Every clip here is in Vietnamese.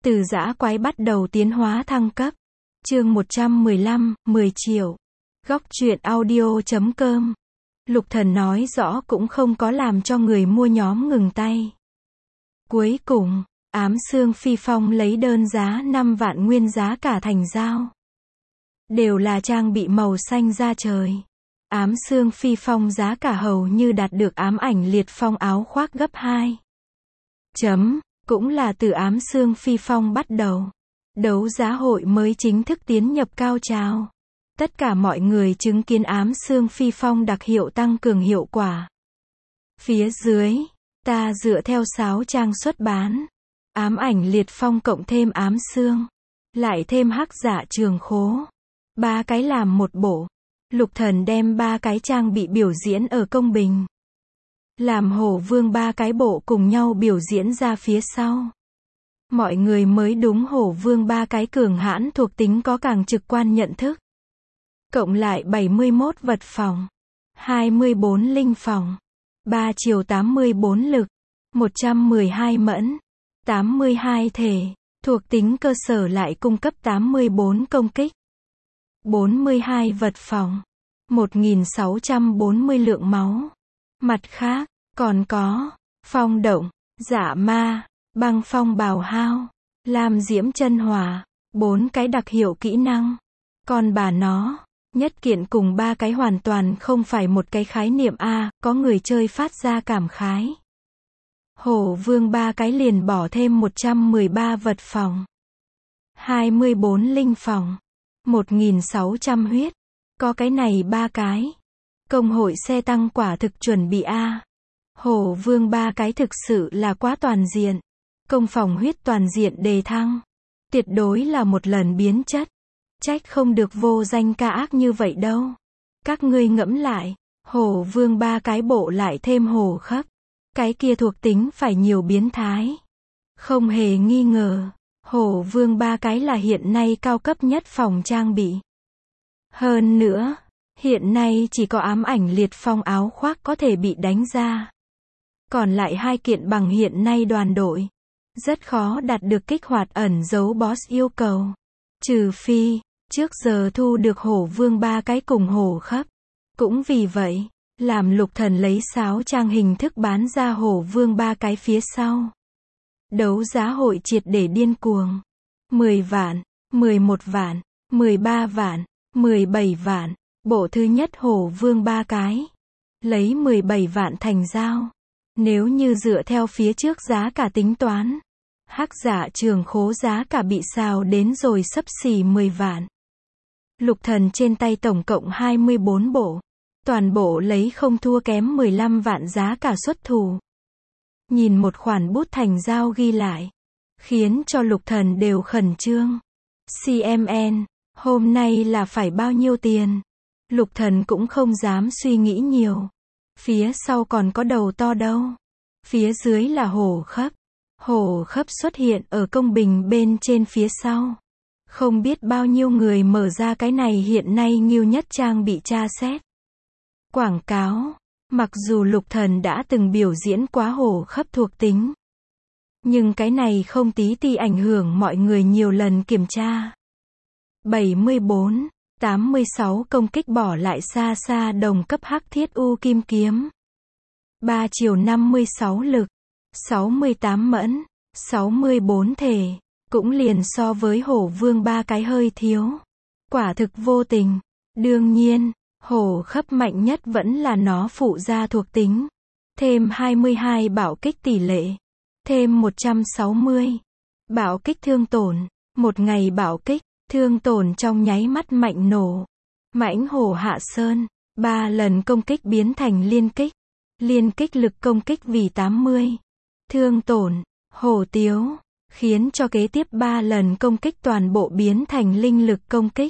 Từ dã quái bắt đầu tiến hóa thăng cấp. Chương 115, 10 triệu. Góc truyện audio.com. Lục Thần nói rõ cũng không có làm cho người mua nhóm ngừng tay. Cuối cùng, Ám Xương Phi Phong lấy đơn giá 5 vạn nguyên giá cả thành giao. Đều là trang bị màu xanh da trời. Ám Xương Phi Phong giá cả hầu như đạt được ám ảnh liệt phong áo khoác gấp 2. Cũng là từ Ám Xương Phi Phong bắt đầu. Đấu giá hội mới chính thức tiến nhập cao trào. Tất cả mọi người chứng kiến Ám Xương Phi Phong đặc hiệu tăng cường hiệu quả. Phía dưới, ta dựa theo 6 trang xuất bán. Ám ảnh liệt phong cộng thêm ám xương. Lại thêm hắc dạ trường khố. 3 cái làm một bộ. Lục Thần đem 3 cái trang bị biểu diễn ở công bình. Làm hổ vương 3 cái bộ cùng nhau biểu diễn ra phía sau. Mọi người mới đúng hổ vương 3 cái cường hãn thuộc tính có càng trực quan nhận thức. Cộng lại 71 vật phòng. 24 linh phòng. 3 chiều 84 lực. 112 mẫn. 82 thể. Thuộc tính cơ sở lại cung cấp 84 công kích. 42 vật phòng. 1640 lượng máu. Mặt khác, còn có phong động, dạ ma, băng phong bào hao, lam diễm chân hỏa, 4 cái đặc hiệu kỹ năng. Còn bà nó, nhất kiện cùng 3 cái hoàn toàn không phải một cái khái niệm a, có người chơi phát ra cảm khái. Hổ vương 3 cái liền bỏ thêm 113 vật phòng. 24 linh phòng. 1600 huyết. Có cái này 3 cái. Công hội xe tăng quả thực chuẩn bị a. Hổ vương 3 cái thực sự là quá toàn diện. Công phòng huyết toàn diện đề thăng. Tuyệt đối là một lần biến chất. Trách không được vô danh ca ác như vậy đâu. Các ngươi ngẫm lại. Hổ vương 3 cái bộ lại thêm hổ khắp. Cái kia thuộc tính phải nhiều biến thái. Không hề nghi ngờ. Hổ vương 3 cái là hiện nay cao cấp nhất phòng trang bị. Hơn nữa, hiện nay chỉ có ám ảnh liệt phong áo khoác có thể bị đánh ra. Còn lại 2 kiện bằng hiện nay đoàn đội. Rất khó đạt được kích hoạt ẩn dấu boss yêu cầu. Trừ phi, trước giờ thu được hổ vương 3 cái cùng hổ khắp. Cũng vì vậy, làm Lục Thần lấy 6 trang hình thức bán ra hổ vương 3 cái phía sau. Đấu giá hội triệt để điên cuồng. 10 vạn, 11 vạn, 13 vạn, 17 vạn. Bộ thứ nhất hổ vương 3 cái. Lấy 17 vạn thành giao. Nếu như dựa theo phía trước giá cả tính toán. Hắc dạ trường khố giá cả bị xào đến rồi xấp xỉ 10 vạn. Lục Thần trên tay tổng cộng 24 bộ. Toàn bộ lấy không thua kém 15 vạn giá cả xuất thủ. Nhìn một khoản bút thành giao ghi lại. Khiến cho Lục Thần đều khẩn trương. CMN, hôm nay là phải bao nhiêu tiền? Lục Thần cũng không dám suy nghĩ nhiều. Phía sau còn có đầu to đâu. Phía dưới là hổ khắp. Hổ khắp xuất hiện ở công bình bên trên phía sau. Không biết bao nhiêu người mở ra cái này hiện nay nghiêu nhất trang bị tra xét. Quảng cáo. Mặc dù Lục Thần đã từng biểu diễn quá hổ khắp thuộc tính. Nhưng cái này không tí ti ảnh hưởng mọi người nhiều lần kiểm tra. 74, 86 công kích bỏ lại xa xa đồng cấp hắc thiết u kim kiếm. 3 chiều 56 lực. 68 mẫn. 64 thể. Cũng liền so với hổ vương 3 cái hơi thiếu. Quả thực vô tình. Đương nhiên. Hổ khắp mạnh nhất vẫn là nó phụ gia thuộc tính. Thêm 22 bạo kích tỷ lệ. Thêm 160. Bạo kích thương tổn. Một ngày bạo kích, thương tổn trong nháy mắt mạnh nổ. Mãnh hổ hạ sơn. 3 lần công kích biến thành liên kích. Liên kích lực công kích vì 80. Thương tổn. Hổ tiếu. Khiến cho kế tiếp 3 lần công kích toàn bộ biến thành linh lực công kích.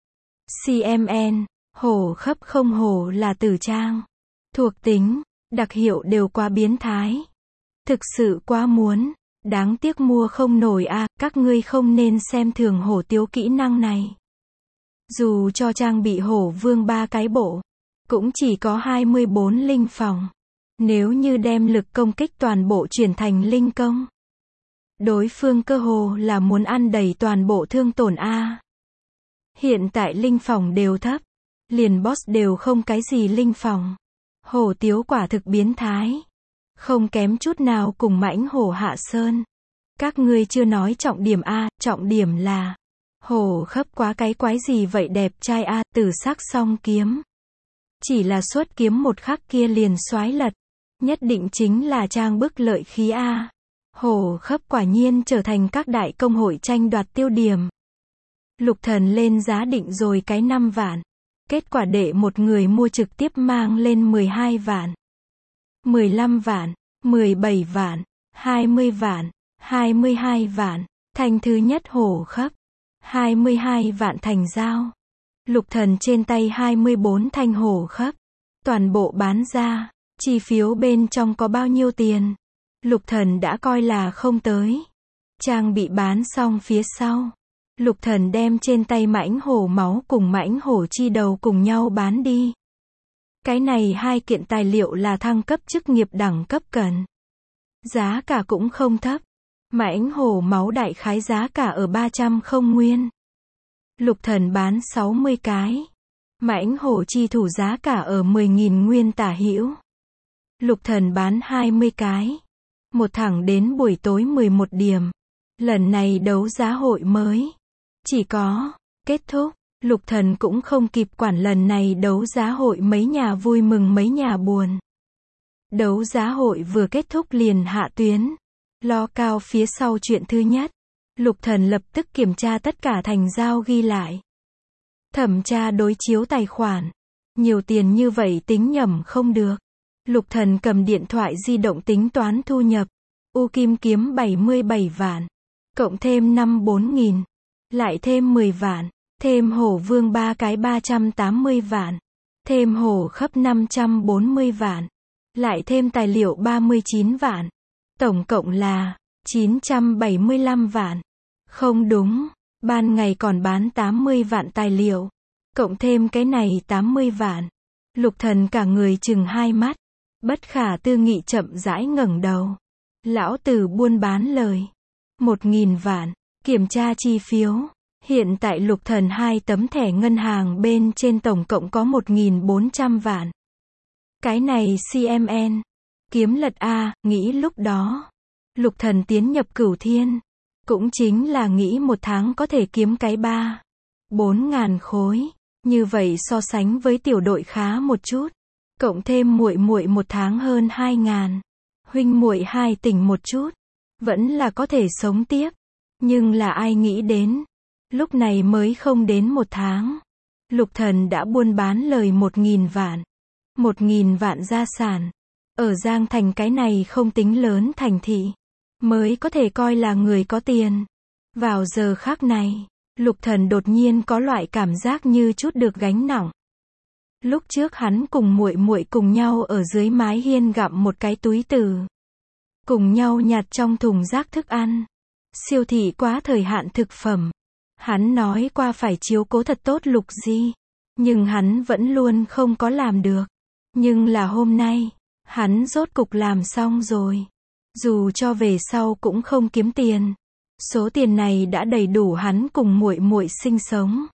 CMN. Hổ khắp không hổ là tử trang. Thuộc tính, đặc hiệu đều quá biến thái. Thực sự quá muốn. Đáng tiếc mua không nổi a, các ngươi không nên xem thường hổ tiếu kỹ năng này. Dù cho trang bị hổ vương 3 cái bộ, cũng chỉ có 24 linh phòng. Nếu như đem lực công kích toàn bộ chuyển thành linh công. Đối phương cơ hồ là muốn ăn đầy toàn bộ thương tổn A. Hiện tại linh phòng đều thấp. Liền boss đều không cái gì linh phòng. Hổ Tiếu quả thực biến thái. Không kém chút nào cùng mãnh hổ Hạ Sơn. Các ngươi chưa nói trọng điểm A, trọng điểm là hổ khấp quá cái quái gì vậy đẹp trai A, tử sắc song kiếm. Chỉ là xuất kiếm một khắc kia liền xoái lật. Nhất định chính là trang bức lợi khí A. Hổ khấp quả nhiên trở thành các đại công hội tranh đoạt tiêu điểm. Lục Thần lên giá định rồi cái 5 vạn. Kết quả để một người mua trực tiếp mang lên 12 vạn. 15 vạn, 17 vạn, 20 vạn, 22 vạn. Thanh thứ nhất hổ khấp. 22 vạn thành giao. Lục Thần trên tay 24 thanh hổ khấp. Toàn bộ bán ra. Chi phiếu bên trong có bao nhiêu tiền? Lục Thần đã coi là không tới. Trang bị bán xong phía sau. Lục Thần đem trên tay mãnh hổ máu cùng mãnh hổ chi đầu cùng nhau bán đi. Cái này hai kiện tài liệu là thăng cấp chức nghiệp đẳng cấp cần. Giá cả cũng không thấp. Mãnh hổ máu đại khái giá cả ở 300 không nguyên. Lục Thần bán 60 cái. Mãnh hổ chi thủ giá cả ở 10.000 nguyên tả hữu. Lục Thần bán 20 cái. Một thẳng đến buổi tối 11 điểm. Lần này đấu giá hội mới. Chỉ có kết thúc. Lục Thần cũng không kịp quản lần này đấu giá hội mấy nhà vui mừng mấy nhà buồn. Đấu giá hội vừa kết thúc liền hạ tuyến. Lo cao phía sau chuyện thứ nhất. Lục Thần lập tức kiểm tra tất cả thành giao ghi lại. Thẩm tra đối chiếu tài khoản. Nhiều tiền như vậy tính nhầm không được. Lục Thần cầm điện thoại di động tính toán thu nhập. U kim kiếm 77 vạn. Cộng thêm 54.000. Lại thêm 10 vạn. Thêm hổ vương 3 cái 380 vạn. Thêm hổ khấp 540 vạn. Lại thêm tài liệu 39 vạn. Tổng cộng là 975 vạn. Không đúng. Ban ngày còn bán 80 vạn tài liệu. Cộng thêm cái này 80 vạn. Lục Thần cả người chừng hai mắt. Bất khả tư nghị chậm rãi ngẩng đầu. Lão tử buôn bán lời. 1.000 vạn. Kiểm tra chi phiếu. Hiện tại Lục Thần 2 tấm thẻ ngân hàng bên trên tổng cộng có 1.400 vạn. Cái này CMN. Kiếm lật A, nghĩ lúc đó. Lục Thần tiến nhập Cửu Thiên. Cũng chính là nghĩ một tháng có thể kiếm cái 3-4 ngàn khối. Như vậy so sánh với tiểu đội khá một chút. Cộng thêm muội muội một tháng hơn 2 ngàn. Huynh muội 2 tỉnh một chút. Vẫn là có thể sống tiếp. Nhưng là ai nghĩ đến. Lúc này mới không đến một tháng. Lục Thần đã buôn bán lời 1.000 vạn. 1.000 vạn gia sản. Ở Giang Thành cái này không tính lớn thành thị. Mới có thể coi là người có tiền. Vào giờ khắc này. Lục Thần đột nhiên có loại cảm giác như chút được gánh nặng. Lúc trước hắn cùng muội muội cùng nhau ở dưới mái hiên gặm một cái túi từ. Cùng nhau nhặt trong thùng rác thức ăn. Siêu thị quá thời hạn thực phẩm. Hắn nói qua phải chiếu cố thật tốt Lục Di. Nhưng hắn vẫn luôn không có làm được. Nhưng là hôm nay, hắn rốt cục làm xong rồi. Dù cho về sau cũng không kiếm tiền. Số tiền này đã đầy đủ hắn cùng muội muội sinh sống.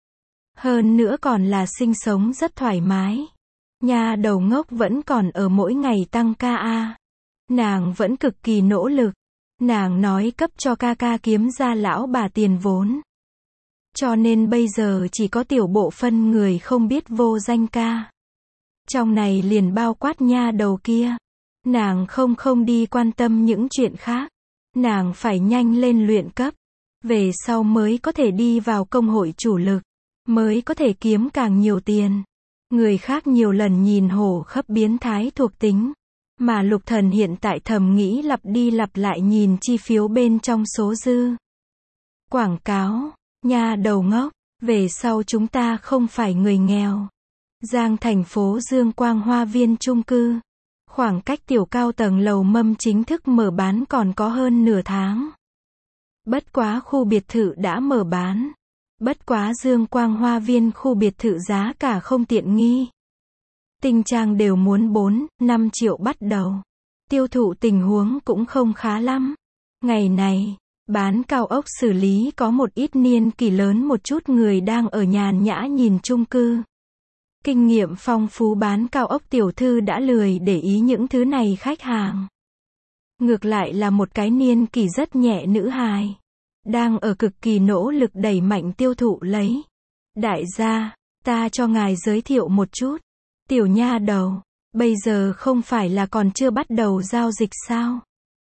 Hơn nữa còn là sinh sống rất thoải mái. Nhà đầu ngốc vẫn còn ở mỗi ngày tăng ca a. Nàng vẫn cực kỳ nỗ lực. Nàng nói cấp cho ca ca kiếm ra lão bà tiền vốn. Cho nên bây giờ chỉ có tiểu bộ phân người không biết vô danh ca. Trong này liền bao quát nha đầu kia. Nàng không đi quan tâm những chuyện khác. Nàng phải nhanh lên luyện cấp. Về sau mới có thể đi vào công hội chủ lực. Mới có thể kiếm càng nhiều tiền. Người khác nhiều lần nhìn hổ khấp biến thái thuộc tính. Mà Lục Thần hiện tại thầm nghĩ lặp đi lặp lại nhìn chi phiếu bên trong số dư. Quảng cáo. Nhà đầu ngốc. Về sau chúng ta không phải người nghèo. Giang thành phố Dương Quang Hoa Viên chung cư. Khoảng cách tiểu cao tầng lầu mâm chính thức mở bán còn có hơn nửa tháng. Bất quá khu biệt thự đã mở bán. Bất quá Dương Quang Hoa Viên khu biệt thự giá cả không tiện nghi. Tinh trang đều muốn 4-5 triệu bắt đầu. Tiêu thụ tình huống cũng không khá lắm. Ngày này, bán cao ốc xử lý có một ít niên kỷ lớn một chút người đang ở nhàn nhã nhìn chung cư. Kinh nghiệm phong phú bán cao ốc tiểu thư đã lười để ý những thứ này khách hàng. Ngược lại là một cái niên kỷ rất nhẹ nữ hài, đang ở cực kỳ nỗ lực đẩy mạnh tiêu thụ lấy. Đại gia, ta cho ngài giới thiệu một chút. Tiểu nha đầu, bây giờ không phải là còn chưa bắt đầu giao dịch sao?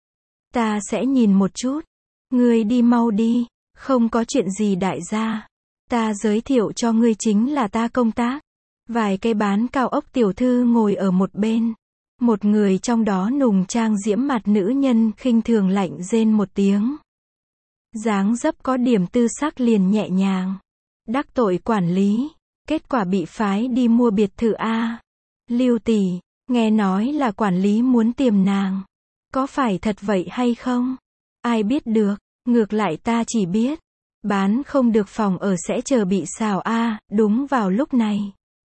Ta sẽ nhìn một chút. Ngươi đi mau đi, không có chuyện gì đại gia. Ta giới thiệu cho ngươi chính là ta công tác. Vài cây bán cao ốc tiểu thư ngồi ở một bên. Một người trong đó nùng trang diễm mặt nữ nhân khinh thường lạnh rên một tiếng. Dáng dấp có điểm tư sắc liền nhẹ nhàng. Đắc tội quản lý, kết quả bị phái đi mua biệt thự A. Lưu tỷ, nghe nói là quản lý muốn tìm nàng. Có phải thật vậy hay không? Ai biết được, ngược lại ta chỉ biết. Bán không được phòng ở sẽ chờ bị xào A. Đúng vào lúc này.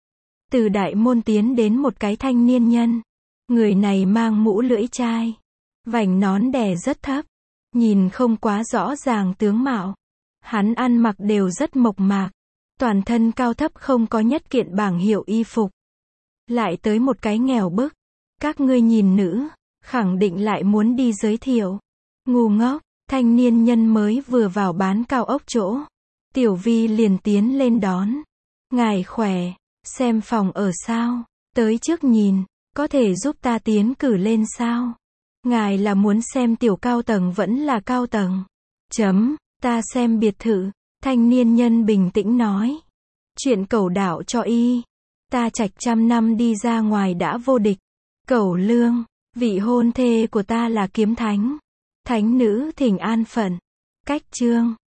Từ đại môn tiến đến một cái thanh niên nhân. Người này mang mũ lưỡi chai. Vành nón đè rất thấp. Nhìn không quá rõ ràng tướng mạo. Hắn ăn mặc đều rất mộc mạc. Toàn thân cao thấp không có nhất kiện bảng hiệu y phục. Lại tới một cái nghèo bức. Các ngươi nhìn nữ, khẳng định lại muốn đi giới thiệu. Ngu ngốc, thanh niên nhân mới vừa vào bán cao ốc chỗ. Tiểu Vi liền tiến lên đón. Ngài khỏe, xem phòng ở sao, tới trước nhìn, có thể giúp ta tiến cử lên sao? Ngài là muốn xem tiểu cao tầng vẫn là cao tầng? Ta xem biệt thự, thanh niên nhân bình tĩnh nói. Chuyện cẩu đạo cho y. Ta trạch 100 năm đi ra ngoài đã vô địch. Cẩu lương, vị hôn thê của ta là kiếm thánh. Thánh nữ thỉnh an phận. Cách chương.